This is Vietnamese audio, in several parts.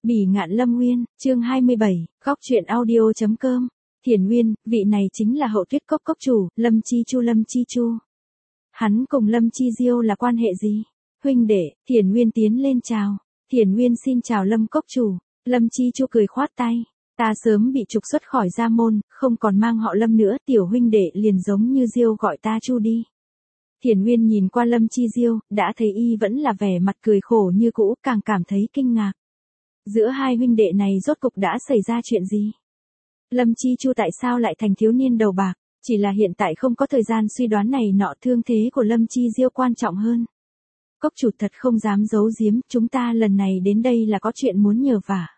Bỉ ngạn Lâm Nguyên, chương 27, góc truyện audio.com. Thiền Nguyên, vị này chính là Hậu Tuyết Cốc cốc chủ, Lâm Chi Chu. Hắn cùng Lâm Chi Diêu là quan hệ gì? Huynh đệ, Thiền Nguyên tiến lên chào. Thiền Nguyên xin chào Lâm cốc chủ. Lâm Chi Chu cười khoát tay. Ta sớm bị trục xuất khỏi gia môn, không còn mang họ Lâm nữa, tiểu huynh đệ liền giống như Diêu gọi ta Chu đi. Thiền Nguyên nhìn qua Lâm Chi Diêu, đã thấy y vẫn là vẻ mặt cười khổ như cũ, càng cảm thấy kinh ngạc. Giữa hai huynh đệ này rốt cục đã xảy ra chuyện gì? Lâm Chi Chu tại sao lại thành thiếu niên đầu bạc? Chỉ là hiện tại không có thời gian suy đoán này nọ, thương thế của Lâm Chi Diêu quan trọng hơn. Cốc chủ thật không dám giấu giếm, chúng ta lần này đến đây là có chuyện muốn nhờ vả.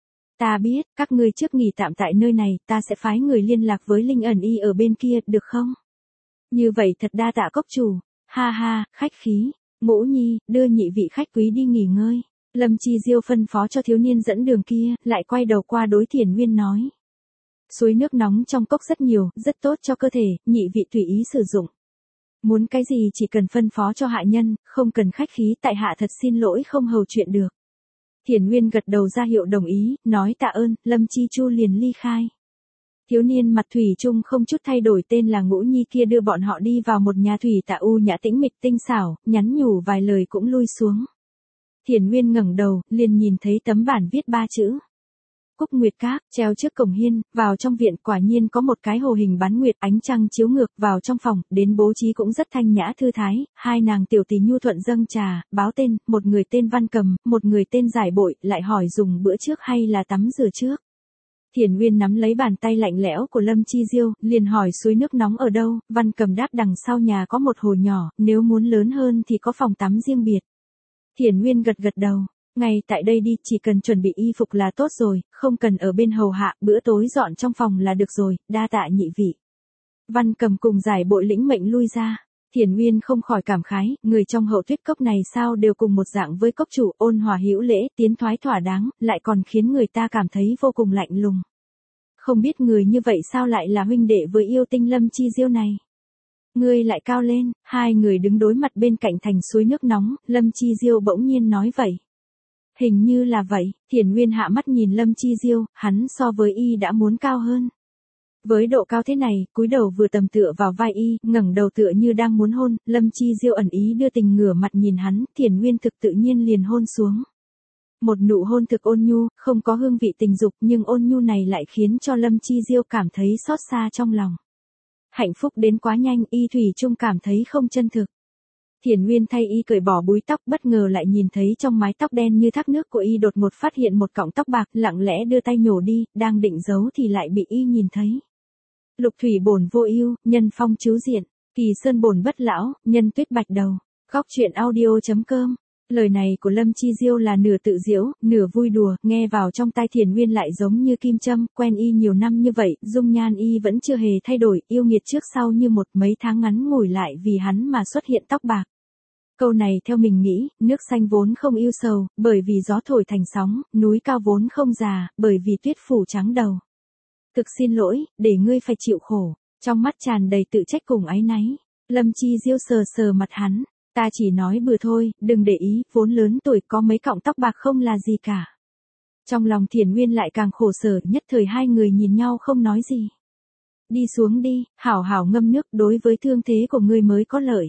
Ta biết, các ngươi trước nghỉ tạm tại nơi này, ta sẽ phái người liên lạc với Linh ẩn y ở bên kia, được không? Như vậy thật đa tạ cốc chủ. Ha ha, khách khí. Ngũ Nhi, đưa nhị vị khách quý đi nghỉ ngơi. Lâm Chi Diêu phân phó cho thiếu niên dẫn đường kia, lại quay đầu qua đối Thiền Nguyên nói. Suối nước nóng trong cốc rất nhiều, rất tốt cho cơ thể, nhị vị tùy ý sử dụng. Muốn cái gì chỉ cần phân phó cho hạ nhân, không cần khách khí, tại hạ thật xin lỗi không hầu chuyện được. Thiền Nguyên gật đầu ra hiệu đồng ý, nói tạ ơn, Lâm Chi Chu liền ly khai. Thiếu niên mặt thủy chung không chút thay đổi tên là Ngũ Nhi kia đưa bọn họ đi vào một nhà thủy tạ u nhã tĩnh mịch tinh xảo, nhắn nhủ vài lời cũng lui xuống. Thiền Nguyên ngẩng đầu, liền nhìn thấy tấm bản viết 3 chữ. Cúc Nguyệt Các, treo trước cổng hiên, vào trong viện quả nhiên có một cái hồ hình bán nguyệt, ánh trăng chiếu ngược vào trong phòng, đến bố trí cũng rất thanh nhã thư thái, hai nàng tiểu tỷ nhu thuận dâng trà, báo tên, một người tên Văn Cầm, một người tên Giải Bội, lại hỏi dùng bữa trước hay là tắm rửa trước. Thiền Nguyên nắm lấy bàn tay lạnh lẽo của Lâm Chi Diêu, liền hỏi suối nước nóng ở đâu, Văn Cầm đáp đằng sau nhà có một hồ nhỏ, nếu muốn lớn hơn thì có phòng tắm riêng biệt. Thiền Nguyên gật gật đầu, ngay tại đây đi, chỉ cần chuẩn bị y phục là tốt rồi, không cần ở bên hầu hạ, bữa tối dọn trong phòng là được rồi, đa tạ nhị vị. Văn Cầm cùng Giải Bội lĩnh mệnh lui ra. Thiền Nguyên không khỏi cảm khái, người trong Hậu Tuyết Cốc này sao đều cùng một dạng với cốc chủ, ôn hòa hữu lễ, tiến thoái thỏa đáng, lại còn khiến người ta cảm thấy vô cùng lạnh lùng. Không biết người như vậy sao lại là huynh đệ với yêu tinh Lâm Chi Diêu này. Ngươi lại cao lên, hai người đứng đối mặt bên cạnh thành suối nước nóng, Lâm Chi Diêu bỗng nhiên nói vậy. Hình như là vậy, Thiền Nguyên hạ mắt nhìn Lâm Chi Diêu, hắn so với y đã muốn cao hơn. Với độ cao thế này, cúi đầu vừa tầm tựa vào vai y, ngẩng đầu tựa như đang muốn hôn, Lâm Chi Diêu ẩn ý đưa tình ngửa mặt nhìn hắn, Thiền Nguyên thực tự nhiên liền hôn xuống. Một nụ hôn thực ôn nhu, không có hương vị tình dục, nhưng ôn nhu này lại khiến cho Lâm Chi Diêu cảm thấy xót xa trong lòng. Hạnh phúc đến quá nhanh, y thủy chung cảm thấy không chân thực. Thiền Nguyên thay y cởi bỏ búi tóc, bất ngờ lại nhìn thấy trong mái tóc đen như thác nước của y đột ngột phát hiện một cọng tóc bạc, lặng lẽ đưa tay nhổ đi, đang định giấu thì lại bị y nhìn thấy. Lục thủy bổn vô ưu, nhân phong chiếu diện, kỳ sơn bổn bất lão, nhân tuyết bạch đầu. Góc truyện audio.com. Lời này của Lâm Chi Diêu là nửa tự giễu, nửa vui đùa, nghe vào trong tai Thiền Nguyên lại giống như kim châm, quen y nhiều năm như vậy, dung nhan y vẫn chưa hề thay đổi, yêu nghiệt trước sau như một, mấy tháng ngắn ngủi lại vì hắn mà xuất hiện tóc bạc. Câu này theo mình nghĩ, nước xanh vốn không ưu sầu, bởi vì gió thổi thành sóng, núi cao vốn không già, bởi vì tuyết phủ trắng đầu. Thực xin lỗi, để ngươi phải chịu khổ. Trong mắt tràn đầy tự trách cùng áy náy. Lâm Chi Diêu sờ sờ mặt hắn. Ta chỉ nói bừa thôi, đừng để ý, vốn lớn tuổi có mấy cọng tóc bạc không là gì cả. Trong lòng Thiền Nguyên lại càng khổ sở, nhất thời hai người nhìn nhau không nói gì. Đi xuống đi, hảo hảo ngâm nước, đối với thương thế của ngươi mới có lợi.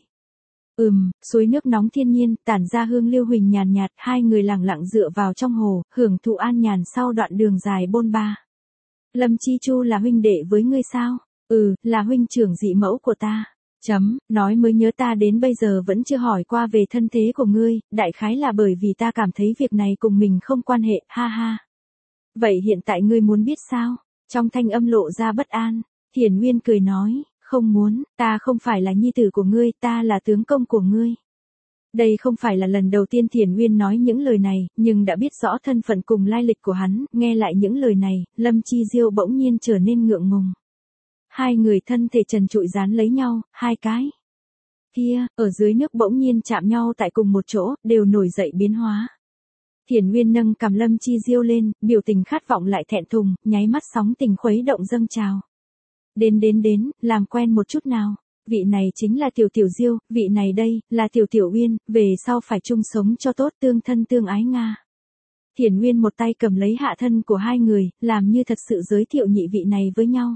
Suối nước nóng thiên nhiên, tản ra hương lưu huỳnh nhàn nhạt, hai người lặng lặng dựa vào trong hồ, hưởng thụ an nhàn sau đoạn đường dài bôn ba. Lâm Chi Chu là huynh đệ với ngươi sao? Là huynh trưởng dị mẫu của ta. Nói mới nhớ ta đến bây giờ vẫn chưa hỏi qua về thân thế của ngươi, đại khái là bởi vì ta cảm thấy việc này cùng mình không quan hệ, ha ha. Vậy hiện tại ngươi muốn biết sao? Trong thanh âm lộ ra bất an, Thiền Nguyên cười nói, không muốn, ta không phải là nhi tử của ngươi, ta là tướng công của ngươi. Đây không phải là lần đầu tiên Thiền Nguyên nói những lời này, nhưng đã biết rõ thân phận cùng lai lịch của hắn, nghe lại những lời này, Lâm Chi Diêu bỗng nhiên trở nên ngượng ngùng. Hai người thân thể trần trụi dán lấy nhau, hai cái. Kia, ở dưới nước bỗng nhiên chạm nhau tại cùng một chỗ, đều nổi dậy biến hóa. Thiền Nguyên nâng cằm Lâm Chi Diêu lên, biểu tình khát vọng lại thẹn thùng, nháy mắt sóng tình khuấy động dâng trào. Đến, làm quen một chút nào. Vị này chính là Tiểu Tiểu Diêu, vị này đây, là Tiểu Tiểu Uyên, về sau phải chung sống cho tốt, tương thân tương ái Nga. Thiển Nguyên một tay cầm lấy hạ thân của hai người, làm như thật sự giới thiệu nhị vị này với nhau.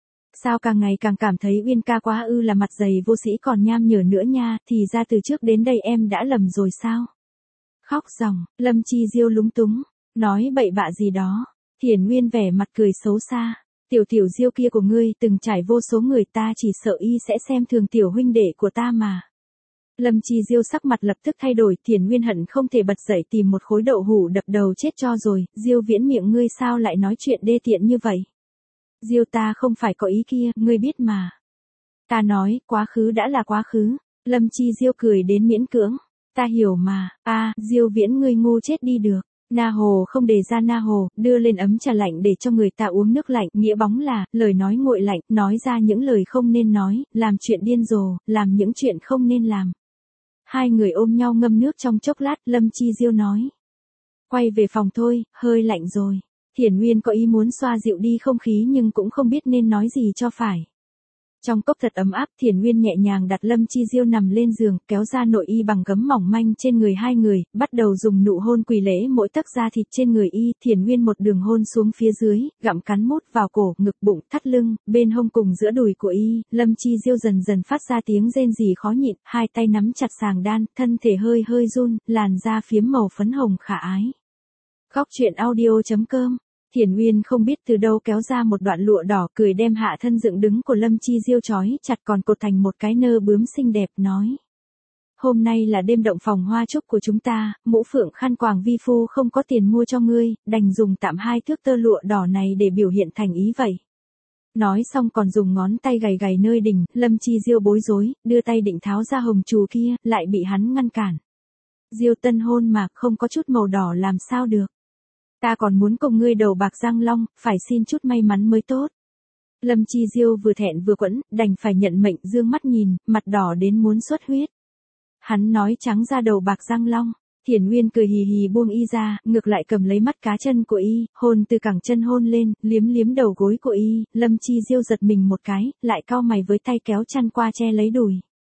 Sao càng ngày càng cảm thấy Uyên ca quá ư là mặt dày vô sĩ còn nham nhở nữa nha, thì ra từ trước đến đây em đã lầm rồi sao? Khóc ròng, Lâm Chi Diêu lúng túng, nói bậy bạ gì đó. Thiển Nguyên vẻ mặt cười xấu xa. Tiểu Diêu kia của ngươi từng trải vô số người, ta chỉ sợ y sẽ xem thường tiểu huynh đệ của ta mà. Lâm Chi Diêu sắc mặt lập tức thay đổi, Thiển Nguyên hận không thể bật dậy tìm một khối đậu hũ đập đầu chết cho rồi, Diêu Viễn miệng ngươi sao lại nói chuyện đê tiện như vậy? Diêu ta không phải có ý kia, ngươi biết mà. Ta nói, quá khứ đã là quá khứ. Lâm Chi Diêu cười đến miễn cưỡng. Ta hiểu mà, Diêu Viễn ngươi ngu chết đi được. Na hồ không đề ra na hồ, đưa lên ấm trà lạnh để cho người ta uống nước lạnh, nghĩa bóng là, lời nói nguội lạnh, nói ra những lời không nên nói, làm chuyện điên rồ, làm những chuyện không nên làm. Hai người ôm nhau ngâm nước trong chốc lát, Lâm Chi Diêu nói. Quay về phòng thôi, hơi lạnh rồi. Thiển Nguyên có ý muốn xoa dịu đi không khí nhưng cũng không biết nên nói gì cho phải. Trong cốc thật ấm áp, Thiển Nguyên nhẹ nhàng đặt Lâm Chi Diêu nằm lên giường, kéo ra nội y bằng gấm mỏng manh trên người hai người, bắt đầu dùng nụ hôn quỳ lễ mỗi tấc da thịt trên người y. Thiển Nguyên một đường hôn xuống phía dưới, gặm cắn mút vào cổ, ngực, bụng, thắt lưng, bên hông cùng giữa đùi của y. Lâm Chi Diêu dần dần phát ra tiếng rên rỉ khó nhịn, hai tay nắm chặt sàng đan, thân thể hơi hơi run, làn da phiếm màu phấn hồng khả ái. Góc truyện audio.com. Thiển Nguyên không biết từ đâu kéo ra một đoạn lụa đỏ, cười đem hạ thân dựng đứng của Lâm Chi Diêu trói chặt còn cột thành một cái nơ bướm xinh đẹp, nói. Hôm nay là đêm động phòng hoa trúc của chúng ta, mũ phượng khăn quàng vi phu không có tiền mua cho ngươi, đành dùng tạm 2 thước tơ lụa đỏ này để biểu hiện thành ý vậy. Nói xong còn dùng ngón tay gầy gầy nơi đỉnh, Lâm Chi Diêu bối rối, đưa tay định tháo ra hồng trù kia, lại bị hắn ngăn cản. Diêu tân hôn mà, không có chút màu đỏ làm sao được. Ta còn muốn cùng ngươi đầu bạc răng long, phải xin chút may mắn mới tốt. Lâm Chi Diêu vừa thẹn vừa quẫn, đành phải nhận mệnh, dương mắt nhìn, mặt đỏ đến muốn xuất huyết. Hắn nói trắng ra đầu bạc răng long. Thiển Nguyên cười hì hì buông y ra, ngược lại cầm lấy mắt cá chân của y, hôn từ cẳng chân hôn lên, liếm liếm đầu gối của y. Lâm Chi Diêu giật mình một cái, lại cau mày với tay kéo chăn qua che lấy đùi.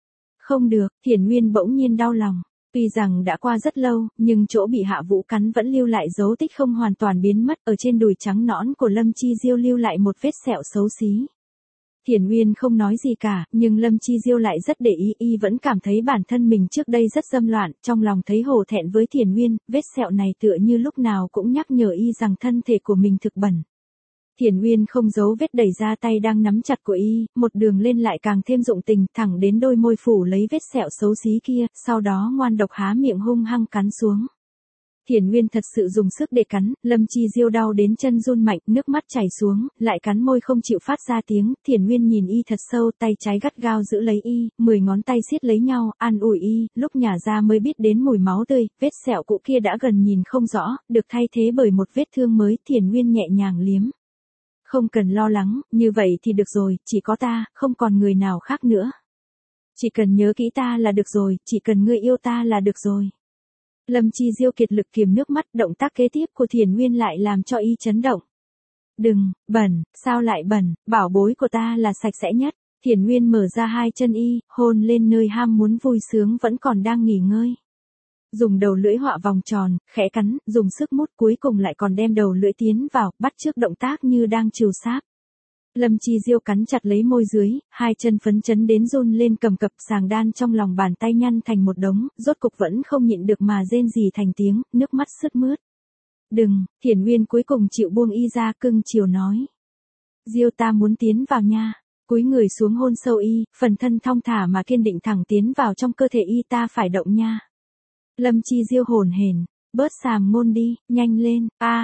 Không được, Thiển Nguyên bỗng nhiên đau lòng. Tuy rằng đã qua rất lâu, nhưng chỗ bị Hạ Vũ cắn vẫn lưu lại dấu tích không hoàn toàn biến mất, ở trên đùi trắng nõn của Lâm Chi Diêu lưu lại một vết sẹo xấu xí. Thiển Nguyên không nói gì cả, nhưng Lâm Chi Diêu lại rất để ý, y vẫn cảm thấy bản thân mình trước đây rất dâm loạn, trong lòng thấy hổ thẹn với Thiển Nguyên, vết sẹo này tựa như lúc nào cũng nhắc nhở y rằng thân thể của mình thực bẩn. Thiển Nguyên không giấu vết đẩy ra tay đang nắm chặt của y, một đường lên lại càng thêm dụng tình, thẳng đến đôi môi phủ lấy vết sẹo xấu xí kia, sau đó ngoan độc há miệng hung hăng cắn xuống. Thiển Nguyên thật sự dùng sức để cắn, Lâm Chi Diêu đau đến chân run mạnh, nước mắt chảy xuống, lại cắn môi không chịu phát ra tiếng. Thiển Nguyên nhìn y thật sâu, tay trái gắt gao giữ lấy y, 10 ngón tay siết lấy nhau, an ủi y, lúc nhả ra mới biết đến mùi máu tươi, vết sẹo cũ kia đã gần nhìn không rõ, được thay thế bởi một vết thương mới. Thiển Nguyên nhẹ nhàng liếm. Không cần lo lắng, như vậy thì được rồi, chỉ có ta, không còn người nào khác nữa. Chỉ cần nhớ kỹ ta là được rồi, chỉ cần ngươi yêu ta là được rồi. Lâm Chi Diêu kiệt lực kiềm nước mắt, động tác kế tiếp của Thiển Nguyên lại làm cho y chấn động. Đừng, bẩn, sao lại bẩn, bảo bối của ta là sạch sẽ nhất. Thiển Nguyên mở ra hai chân y, hôn lên nơi ham muốn vui sướng vẫn còn đang nghỉ ngơi. Dùng đầu lưỡi họa vòng tròn, khẽ cắn, dùng sức mút, cuối cùng lại còn đem đầu lưỡi tiến vào, bắt chước động tác như đang trừu sáp. Lâm Chi Diêu cắn chặt lấy môi dưới, hai chân phấn chấn đến run lên cầm cập, sàng đan trong lòng bàn tay nhăn thành một đống, rốt cục vẫn không nhịn được mà rên rỉ thành tiếng, nước mắt sướt mướt. Đừng, Thiển Nguyên cuối cùng chịu buông y ra, cưng chiều nói. Diêu ta muốn tiến vào nha. Cúi người xuống hôn sâu y, phần thân thong thả mà kiên định thẳng tiến vào trong cơ thể y, ta phải động nha. Lâm Chi Diêu hồn hển, bớt sàm ngôn đi, nhanh lên,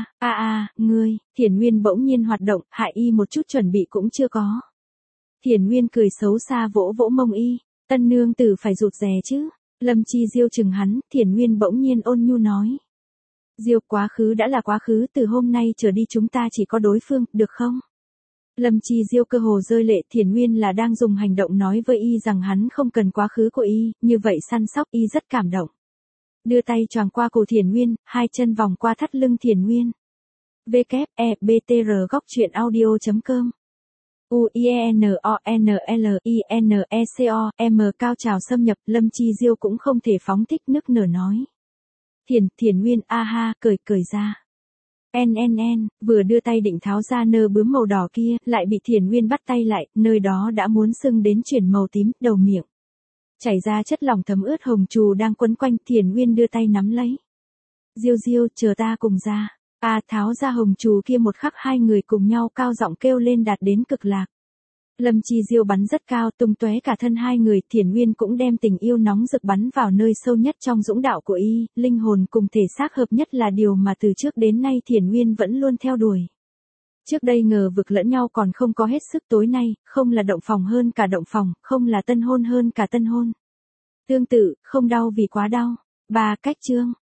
ngươi. Thiển Nguyên bỗng nhiên hoạt động, hại y một chút chuẩn bị cũng chưa có. Thiển Nguyên cười xấu xa vỗ vỗ mông y, tân nương tử phải rụt rè chứ. Lâm Chi Diêu chừng hắn, Thiển Nguyên bỗng nhiên ôn nhu nói. Diêu, quá khứ đã là quá khứ, từ hôm nay trở đi chúng ta chỉ có đối phương, được không? Lâm Chi Diêu cơ hồ rơi lệ, Thiển Nguyên là đang dùng hành động nói với y rằng hắn không cần quá khứ của y, như vậy săn sóc y rất cảm động. Đưa tay choàng qua cổ Thiển Nguyên, hai chân vòng qua thắt lưng Thiển Nguyên. WEBTR góc truyện audio.com UIENONLINECO M cao trào xâm nhập, Lâm Chi Diêu cũng không thể phóng thích nức nở nói. Thiền Nguyên a ha, cởi ra. Vừa đưa tay định tháo ra nơ bướm màu đỏ kia, lại bị Thiền Nguyên bắt tay lại, nơi đó đã muốn sưng đến chuyển màu tím, đầu miệng chảy ra chất lỏng thấm ướt hồng trù đang quấn quanh. Thiền Nguyên đưa tay nắm lấy. Diêu, chờ ta cùng ra. Tháo ra hồng trù kia một khắc, hai người cùng nhau cao giọng kêu lên đạt đến cực lạc. Lâm Chi Diêu bắn rất cao, tung tóe cả thân hai người. Thiền Nguyên cũng đem tình yêu nóng rực bắn vào nơi sâu nhất trong dũng đạo của y, linh hồn cùng thể xác hợp nhất là điều mà từ trước đến nay Thiền Nguyên vẫn luôn theo đuổi. Trước đây ngờ vực lẫn nhau còn không có hết sức, tối nay, không là động phòng hơn cả động phòng, không là tân hôn hơn cả tân hôn. Tương tự, không đau vì quá đau. 3 cách chương.